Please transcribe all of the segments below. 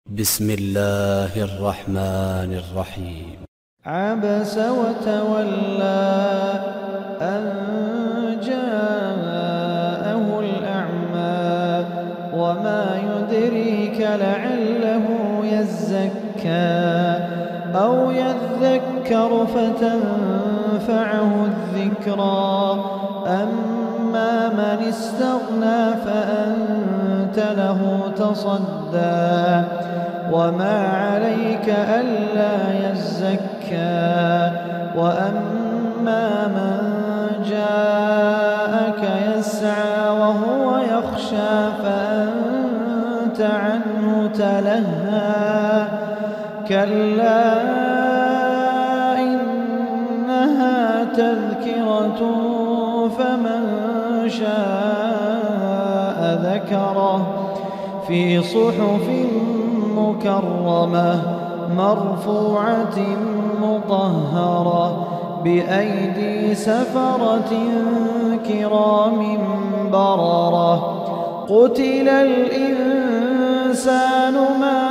بسم الله الرحمن الرحيم. عبس وتولى أن جاءه الأعمى وما يدريك لعله يزكى أو يذكر فتنفعه الذكرى أما من استغنى فأنت له تصدى وما عليك ألا يزكى وأما من جاءك يسعى وهو يخشى فأنت عنه تلهى كلا إنها تذكرة فمن شاء ذكره في صحف مكرمة مرفوعة مطهرة بأيدي سفرة كرام بررة قتل الإنسان ما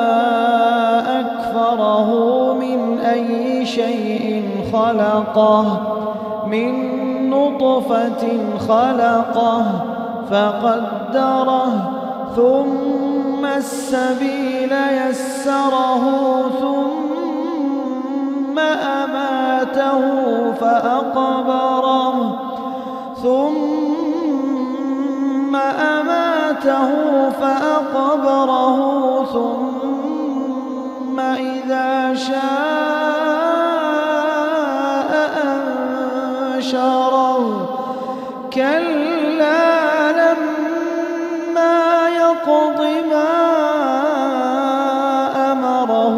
أكفره من أي شيء خلقه من نطفة خلقه فقدره ثم السبيل يسره ثم أماته فأقبره ثم إذا شاء أنشره كلا لما يقض ما أمره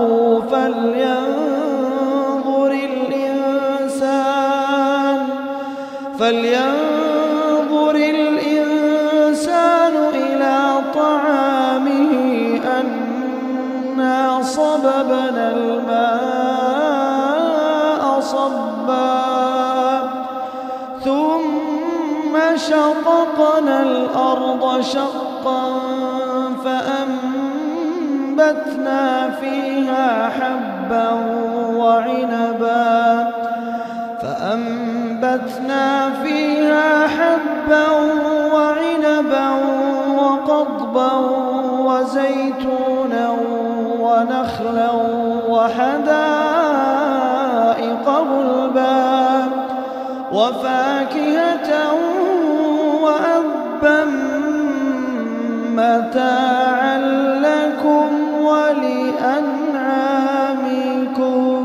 فلينظر الإنسان إلى طعامه أنا صببنا الماء صبا ثم شققنا الأرض شقا فأنبتنا فيها حبا وعنبا وقضبا وزيتونا ونخلا وحدائق غلبا وفاكهة وأبا متاعا لكم ولأنعامكم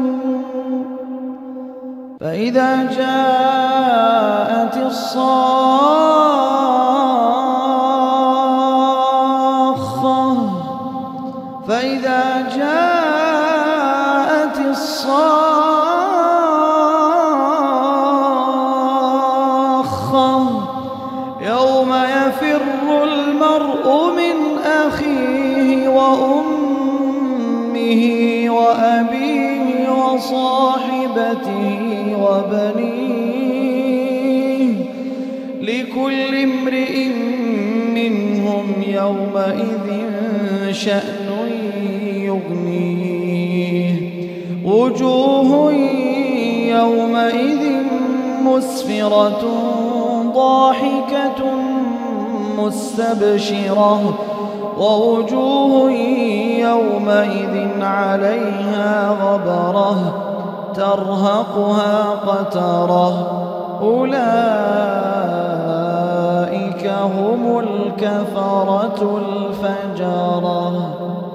فإذا جاءت الصاخة يوم يفر المرء من أخيه وأمه وأبيه وصاحبته وبنيه لكل امرئ منهم يومئذ شأن يغنيه وجوه يومئذ مسفرة ضاحكة مستبشرة ووجوه يومئذ عليها غبرة ترهقها قترة أولئك هم الكفرة الفجرة.